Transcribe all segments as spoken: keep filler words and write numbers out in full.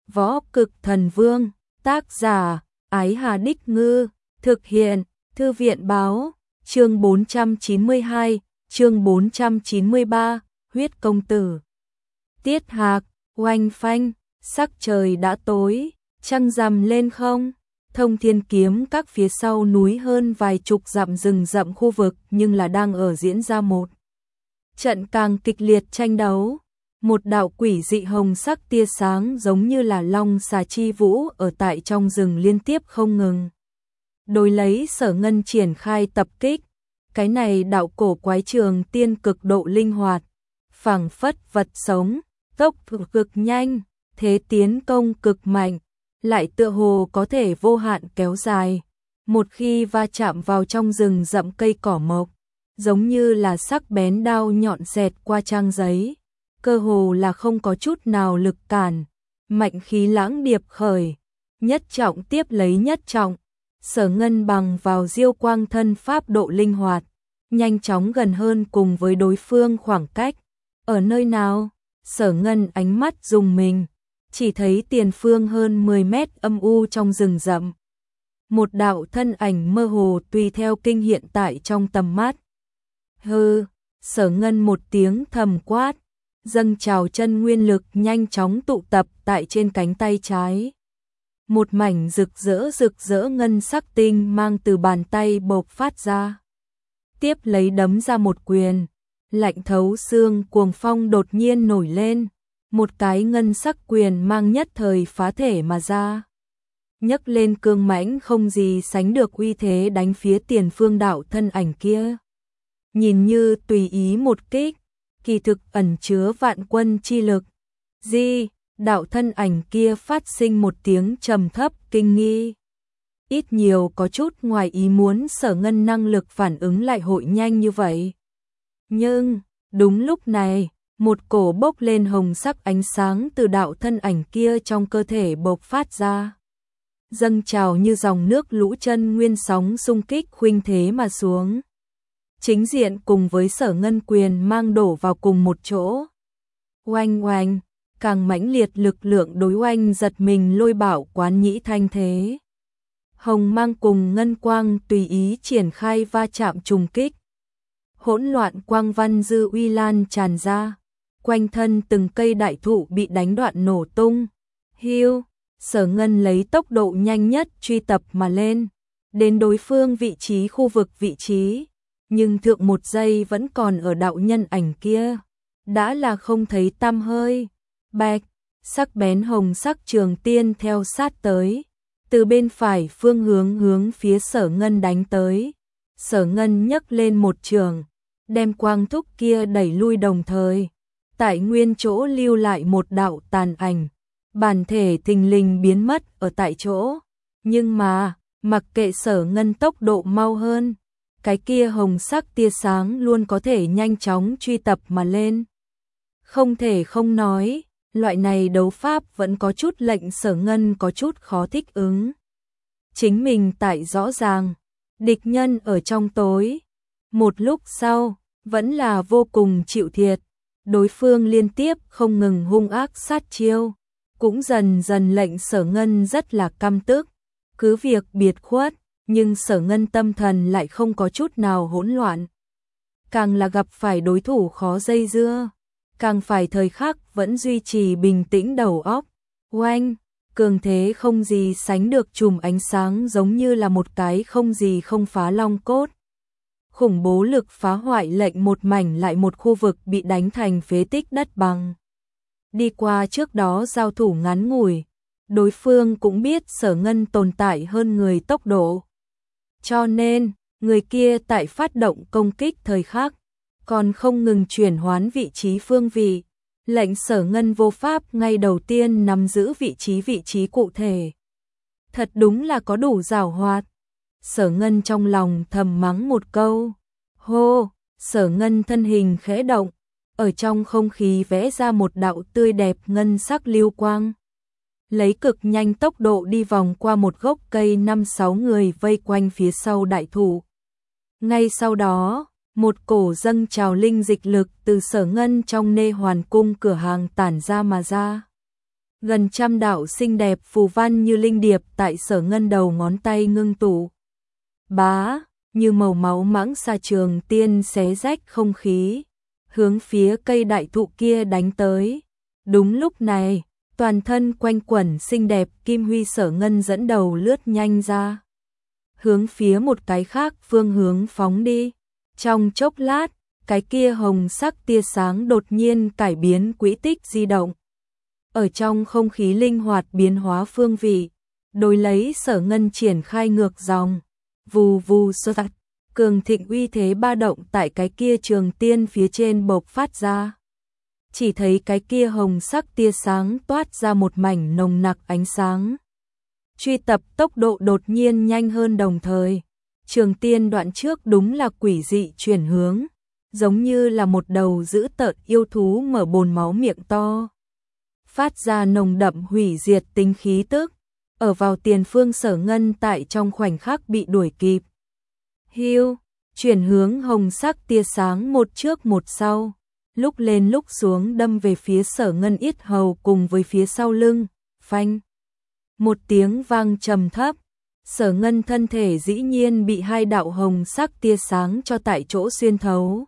Võ Cực Thần Vương, tác giả, Ái Hà Đích Ngư, thực hiện, Thư viện Báo, chương bốn trăm chín mươi hai, chương bốn trăm chín mươi ba, Huyết Công Tử. Tiết Hạc, oanh phanh, sắc trời đã tối, trăng rằm lên không? Thông Thiên Kiếm các phía sau núi hơn vài chục dặm rừng rậm khu vực nhưng là đang ở diễn ra một trận càng kịch liệt tranh đấu. Một đạo quỷ dị hồng sắc tia sáng giống như là long xà chi vũ ở tại trong rừng liên tiếp không ngừng. Đối lấy Sở Ngân triển khai tập kích, cái này đạo cổ quái trường tiên cực độ linh hoạt, phảng phất vật sống, tốc độ cực nhanh, thế tiến công cực mạnh, lại tựa hồ có thể vô hạn kéo dài. Một khi va chạm vào trong rừng rậm cây cỏ mộc, giống như là sắc bén đao nhọn xẹt qua trang giấy, cơ hồ là không có chút nào lực cản, mạnh khí lãng điệp khởi, nhất trọng tiếp lấy nhất trọng. Sở Ngân bằng vào diêu quang thân pháp độ linh hoạt, nhanh chóng gần hơn cùng với đối phương khoảng cách. Ở nơi nào? Sở Ngân ánh mắt dùng mình, chỉ thấy tiền phương hơn mười mét âm u trong rừng rậm. Một đạo thân ảnh mơ hồ tùy theo kinh hiện tại trong tầm mắt. Hừ, Sở Ngân một tiếng thầm quát, dâng trào chân nguyên lực nhanh chóng tụ tập tại trên cánh tay trái. Một mảnh rực rỡ rực rỡ ngân sắc tinh mang từ bàn tay bộc phát ra. Tiếp lấy đấm ra một quyền, lạnh thấu xương cuồng phong đột nhiên nổi lên, một cái ngân sắc quyền mang nhất thời phá thể mà ra. Nhấc lên cương mãnh không gì sánh được uy thế đánh phía tiền phương đạo thân ảnh kia. Nhìn như tùy ý một kích, kỳ thực ẩn chứa vạn quân chi lực. Di, đạo thân ảnh kia phát sinh một tiếng trầm thấp kinh nghi. Ít nhiều có chút ngoài ý muốn Sở Ngân năng lực phản ứng lại hội nhanh như vậy. Nhưng, đúng lúc này, một cổ bốc lên hồng sắc ánh sáng từ đạo thân ảnh kia trong cơ thể bộc phát ra. Dâng trào như dòng nước lũ chân nguyên sóng xung kích khuynh thế mà xuống. Chính diện cùng với Sở Ngân quyền mang đổ vào cùng một chỗ. Oanh oanh, càng mãnh liệt lực lượng đối oanh giật mình lôi bảo quán nhĩ thanh thế. Hồng mang cùng ngân quang tùy ý triển khai va chạm trùng kích. Hỗn loạn quang văn dư uy lan tràn ra, quanh thân từng cây đại thụ bị đánh đoạn nổ tung. Hiu, Sở Ngân lấy tốc độ nhanh nhất truy tập mà lên, đến đối phương vị trí khu vực vị trí, nhưng thượng một giây vẫn còn ở đạo nhân ảnh kia, đã là không thấy tăm hơi. Bạch, sắc bén hồng sắc trường tiên theo sát tới, từ bên phải phương hướng hướng phía Sở Ngân đánh tới. Sở Ngân nhấc lên một trường, đem quang thúc kia đẩy lui đồng thời, tại nguyên chỗ lưu lại một đạo tàn ảnh, bản thể thình lình biến mất ở tại chỗ. Nhưng mà, mặc kệ Sở Ngân tốc độ mau hơn, cái kia hồng sắc tia sáng luôn có thể nhanh chóng truy tập mà lên. Không thể không nói, loại này đấu pháp vẫn có chút lệnh Sở Ngân có chút khó thích ứng. Chính mình tại rõ ràng, địch nhân ở trong tối. Một lúc sau, vẫn là vô cùng chịu thiệt. Đối phương liên tiếp không ngừng hung ác sát chiêu, cũng dần dần lệnh Sở Ngân rất là căm tức. Cứ việc biệt khuất, nhưng Sở Ngân tâm thần lại không có chút nào hỗn loạn. Càng là gặp phải đối thủ khó dây dưa, càng phải thời khắc vẫn duy trì bình tĩnh đầu óc. Oanh, cường thế không gì sánh được chùm ánh sáng giống như là một cái không gì không phá long cốt. Khủng bố lực phá hoại lệnh một mảnh lại một khu vực bị đánh thành phế tích đất bằng. Đi qua trước đó giao thủ ngắn ngủi, đối phương cũng biết Sở Ngân tồn tại hơn người tốc độ. Cho nên, người kia tại phát động công kích thời khắc, còn không ngừng chuyển hoán vị trí phương vị, lệnh Sở Ngân vô pháp ngay đầu tiên nắm giữ vị trí vị trí cụ thể. Thật đúng là có đủ giảo hoạt. Sở Ngân trong lòng thầm mắng một câu. Hô, Sở Ngân thân hình khẽ động, ở trong không khí vẽ ra một đạo tươi đẹp ngân sắc lưu quang. Lấy cực nhanh tốc độ đi vòng qua một gốc cây năm sáu người vây quanh phía sau đại thụ. Ngay sau đó, một cổ dâng trào linh dịch lực từ Sở Ngân trong nê hoàn cung cửa hàng tản ra mà ra. Gần trăm đạo xinh đẹp phù văn như linh điệp tại Sở Ngân đầu ngón tay ngưng tụ. Bá, như màu máu mãng xa trường tiên xé rách không khí, hướng phía cây đại thụ kia đánh tới. Đúng lúc này, toàn thân quanh quẩn xinh đẹp kim huy Sở Ngân dẫn đầu lướt nhanh ra, hướng phía một cái khác phương hướng phóng đi. Trong chốc lát, cái kia hồng sắc tia sáng đột nhiên cải biến quỹ tích di động. Ở trong không khí linh hoạt biến hóa phương vị, đối lấy Sở Ngân triển khai ngược dòng, vù vù sơ tạt, cường thịnh uy thế ba động tại cái kia trường tiên phía trên bộc phát ra. Chỉ thấy cái kia hồng sắc tia sáng toát ra một mảnh nồng nặc ánh sáng. Truy tập tốc độ đột nhiên nhanh hơn đồng thời. Trường tiên đoạn trước đúng là quỷ dị chuyển hướng, giống như là một đầu dữ tợn yêu thú mở bồn máu miệng to, phát ra nồng đậm hủy diệt tính khí tức. Ở vào tiền phương Sở Ngân tại trong khoảnh khắc bị đuổi kịp. Hiu, chuyển hướng hồng sắc tia sáng một trước một sau, lúc lên lúc xuống đâm về phía Sở Ngân yết hầu cùng với phía sau lưng. Phanh, một tiếng vang trầm thấp, Sở Ngân thân thể dĩ nhiên bị hai đạo hồng sắc tia sáng cho tại chỗ xuyên thấu.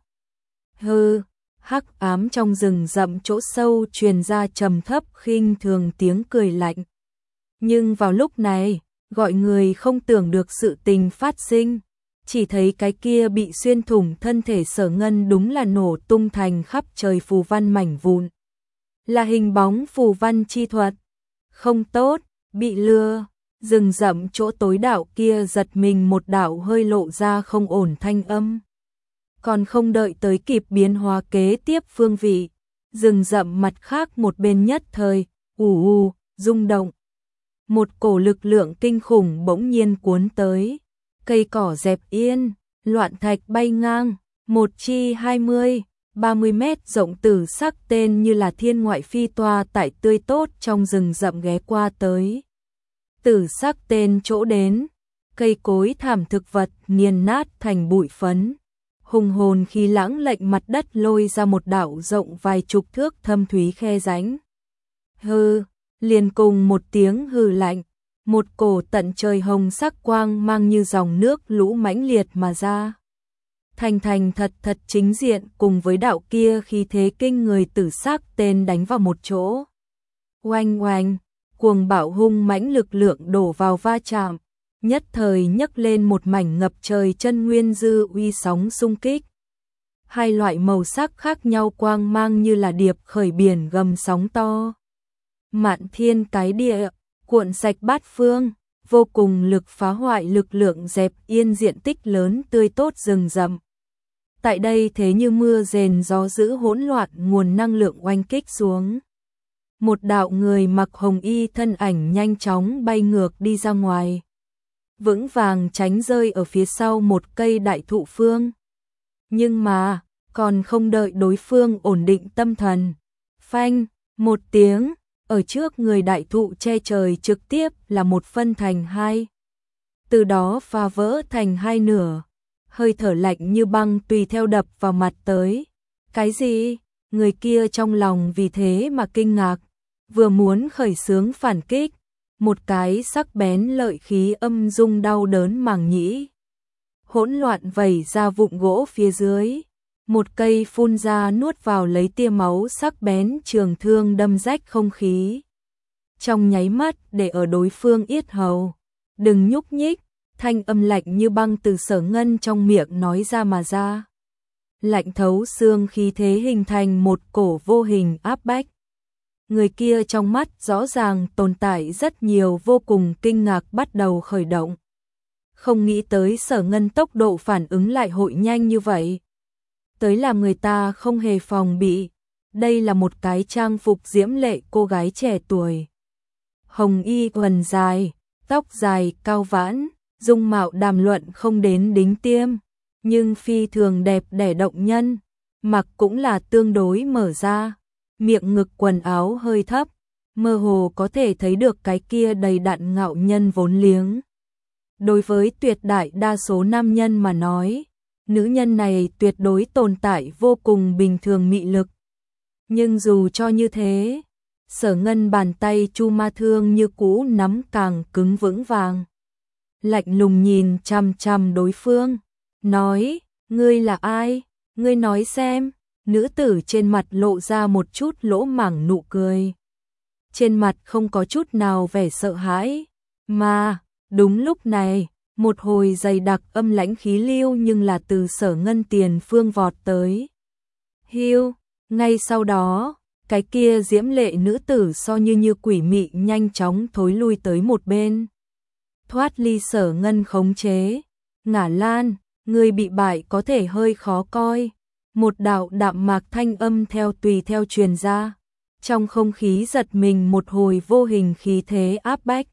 Hừ, hắc ám trong rừng rậm chỗ sâu truyền ra trầm thấp khinh thường tiếng cười lạnh. Nhưng vào lúc này, gọi người không tưởng được sự tình phát sinh, chỉ thấy cái kia bị xuyên thủng thân thể Sở Ngân đúng là nổ tung thành khắp trời phù văn mảnh vụn. Là hình bóng phù văn chi thuật. Không tốt, bị lừa. Rừng rậm chỗ tối đạo kia giật mình một đạo hơi lộ ra không ổn thanh âm. Còn không đợi tới kịp biến hóa kế tiếp phương vị, rừng rậm mặt khác một bên nhất thời, ù ù, rung động. Một cổ lực lượng kinh khủng bỗng nhiên cuốn tới, cây cỏ dẹp yên, loạn thạch bay ngang, một chi hai mươi, ba mươi mét rộng tử sắc tên như là thiên ngoại phi toa tại tươi tốt trong rừng rậm ghé qua tới. Tử sắc tên chỗ đến, cây cối thảm thực vật nghiền nát thành bụi phấn. Hùng hồn khí lãng lệnh mặt đất lôi ra một đảo rộng vài chục thước thâm thúy khe rãnh. Hừ, liền cùng một tiếng hừ lạnh, một cổ tận trời hồng sắc quang mang như dòng nước lũ mãnh liệt mà ra. Thành thành thật thật chính diện cùng với đạo kia khí thế kinh người tử sắc tên đánh vào một chỗ. Oanh oanh, cuồng bạo hung mãnh lực lượng đổ vào va chạm, nhất thời nhấc lên một mảnh ngập trời chân nguyên dư uy sóng xung kích. Hai loại màu sắc khác nhau quang mang như là điệp khởi biển gầm sóng to. Mạn thiên cái địa, cuộn sạch bát phương, vô cùng lực phá hoại lực lượng dẹp yên diện tích lớn tươi tốt rừng rậm. Tại đây thế như mưa rền gió dữ hỗn loạn nguồn năng lượng oanh kích xuống. Một đạo người mặc hồng y thân ảnh nhanh chóng bay ngược đi ra ngoài, vững vàng tránh rơi ở phía sau một cây đại thụ phương. Nhưng mà, còn không đợi đối phương ổn định tâm thần, phanh, một tiếng, ở trước người đại thụ che trời trực tiếp là một phân thành hai. Từ đó phá vỡ thành hai nửa, hơi thở lạnh như băng tùy theo đập vào mặt tới. Cái gì? Người kia trong lòng vì thế mà kinh ngạc, vừa muốn khởi xướng phản kích, một cái sắc bén lợi khí âm rung đau đớn màng nhĩ. Hỗn loạn vẩy ra vụn gỗ phía dưới, một cây phun ra nuốt vào lấy tia máu sắc bén trường thương đâm rách không khí. Trong nháy mắt để ở đối phương yết hầu, đừng nhúc nhích, thanh âm lạnh như băng từ Sở Ngân trong miệng nói ra mà ra. Lạnh thấu xương khí thế hình thành một cổ vô hình áp bách. Người kia trong mắt rõ ràng tồn tại rất nhiều vô cùng kinh ngạc bắt đầu khởi động. Không nghĩ tới Sở Ngân tốc độ phản ứng lại hội nhanh như vậy. Tới làm người ta không hề phòng bị. Đây là một cái trang phục diễm lệ cô gái trẻ tuổi. Hồng y quần dài, tóc dài cao vãn, dung mạo đàm luận không đến đính tiêm, nhưng phi thường đẹp đẽ động nhân, mặc cũng là tương đối mở ra. Miệng ngực quần áo hơi thấp, mơ hồ có thể thấy được cái kia đầy đặn ngạo nhân vốn liếng. Đối với tuyệt đại đa số nam nhân mà nói, nữ nhân này tuyệt đối tồn tại vô cùng bình thường mị lực. Nhưng dù cho như thế, Sở Ngân bàn tay Chu Ma Thương như cũ nắm càng cứng vững vàng. Lạnh lùng nhìn chằm chằm đối phương, nói, ngươi là ai? Ngươi nói xem. Nữ tử trên mặt lộ ra một chút lỗ mảng nụ cười. Trên mặt không có chút nào vẻ sợ hãi, mà, đúng lúc này, một hồi dày đặc âm lãnh khí lưu nhưng là từ Sở Ngân tiền phương vọt tới. Hiu, ngay sau đó, cái kia diễm lệ nữ tử so như như quỷ mị nhanh chóng thối lui tới một bên. Thoát ly Sở Ngân khống chế. Ngả Lan, người bị bại có thể hơi khó coi. Một đạo đạm mạc thanh âm theo tùy theo truyền ra. Trong không khí giật mình một hồi vô hình khí thế áp bách.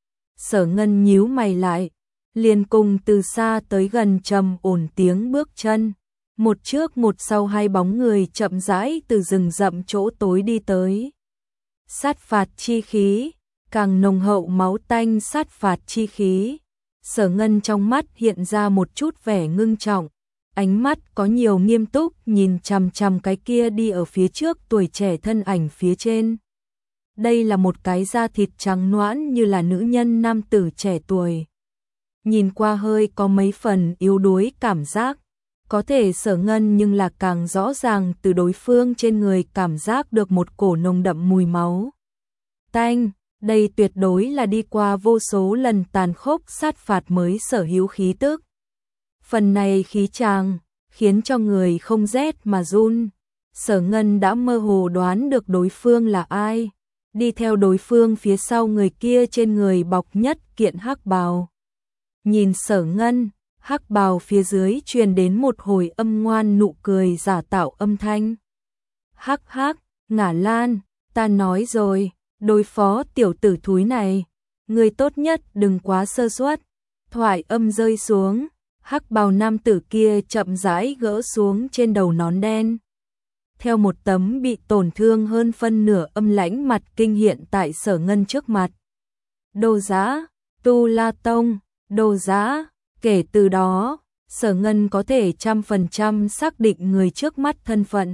Sở Ngân nhíu mày lại, liền cùng từ xa tới gần trầm ổn tiếng bước chân. Một trước một sau hai bóng người chậm rãi từ rừng rậm chỗ tối đi tới. Sát phạt chi khí, càng nồng hậu máu tanh sát phạt chi khí. Sở Ngân trong mắt hiện ra một chút vẻ ngưng trọng, ánh mắt có nhiều nghiêm túc nhìn chằm chằm cái kia đi ở phía trước tuổi trẻ thân ảnh phía trên. Đây là một cái da thịt trắng nõn như là nữ nhân nam tử trẻ tuổi. Nhìn qua hơi có mấy phần yếu đuối cảm giác, có thể Sở Ngân nhưng là càng rõ ràng từ đối phương trên người cảm giác được một cổ nồng đậm mùi máu tanh. Đây tuyệt đối là đi qua vô số lần tàn khốc sát phạt mới sở hữu khí tức. Phần này khí tràng, khiến cho người không rét mà run. Sở Ngân đã mơ hồ đoán được đối phương là ai. Đi theo đối phương phía sau người kia trên người bọc nhất kiện hắc bào. Nhìn Sở Ngân, hắc bào phía dưới truyền đến một hồi âm ngoan nụ cười giả tạo âm thanh. Hắc hắc, Ngả Lan, ta nói rồi, đối phó tiểu tử thúi này, người tốt nhất đừng quá sơ suất. Thoại âm rơi xuống, hắc bào nam tử kia chậm rãi gỡ xuống trên đầu nón đen. Theo một tấm bị tổn thương hơn phân nửa âm lãnh mặt kinh hiện tại Sở Ngân trước mặt. Đồ Giá, Tu La Tông, Đồ Giá. Kể từ đó, Sở Ngân có thể trăm phần trăm xác định người trước mắt thân phận.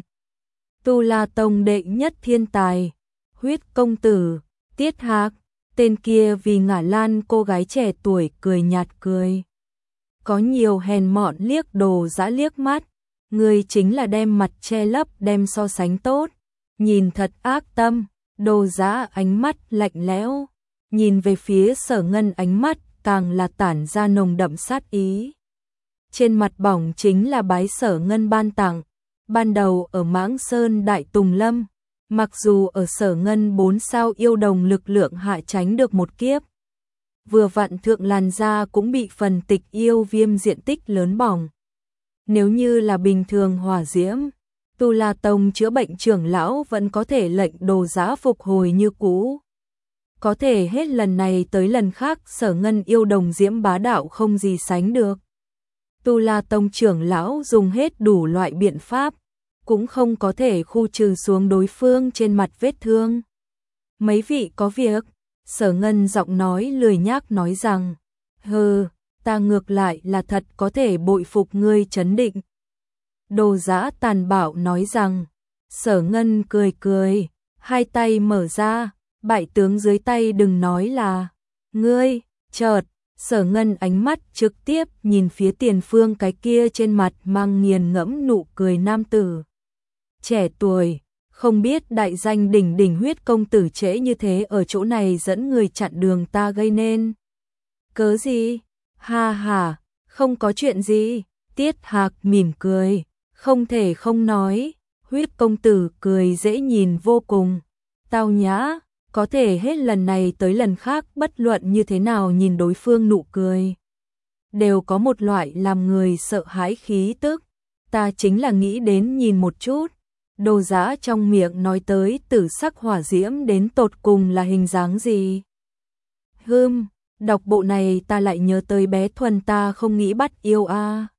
Tu La Tông đệ nhất thiên tài, Huyết công tử, Tiết Hạc. Tên kia vì Ngả Lan cô gái trẻ tuổi cười nhạt cười. Có nhiều hèn mọn liếc Đồ Giá liếc mắt. Người chính là đem mặt che lấp đem so sánh tốt. Nhìn thật ác tâm. Đồ Giá ánh mắt lạnh lẽo, nhìn về phía Sở Ngân ánh mắt càng là tản ra nồng đậm sát ý. Trên mặt bỏng chính là bái Sở Ngân ban tặng. Ban đầu ở Mãng Sơn Đại Tùng Lâm, mặc dù ở Sở Ngân bốn sao yêu đồng lực lượng hạ tránh được một kiếp, vừa vặn thượng làn da cũng bị phần tịch yêu viêm diện tích lớn bỏng. Nếu như là bình thường hỏa diễm, Tu La Tông chữa bệnh trưởng lão vẫn có thể lệnh Đồ Giá phục hồi như cũ. Có thể hết lần này tới lần khác Sở Ngân yêu đồng diễm bá đạo không gì sánh được. Tu La Tông trưởng lão dùng hết đủ loại biện pháp, cũng không có thể khu trừ xuống đối phương trên mặt vết thương. Mấy vị có việc, Sở Ngân giọng nói lười nhác nói rằng, hừ, ta ngược lại là thật có thể bội phục ngươi trấn định. Đồ Giá tàn bạo nói rằng, Sở Ngân cười cười, hai tay mở ra, bại tướng dưới tay đừng nói là, ngươi, chợt, Sở Ngân ánh mắt trực tiếp nhìn phía tiền phương cái kia trên mặt mang nghiền ngẫm nụ cười nam tử. Trẻ tuổi, không biết đại danh đỉnh đỉnh Huyết công tử trễ như thế ở chỗ này dẫn người chặn đường ta gây nên. Cớ gì? Ha ha, không có chuyện gì. Tiết Hạc mỉm cười, không thể không nói, Huyết công tử cười dễ nhìn vô cùng, tao nhã, có thể hết lần này tới lần khác bất luận như thế nào nhìn đối phương nụ cười, đều có một loại làm người sợ hãi khí tức. Ta chính là nghĩ đến nhìn một chút, Đồ Giá trong miệng nói tới tử sắc hỏa diễm đến tột cùng là hình dáng gì. Hừm, đọc bộ này ta lại nhớ tới bé Thuần ta không nghĩ bắt yêu a.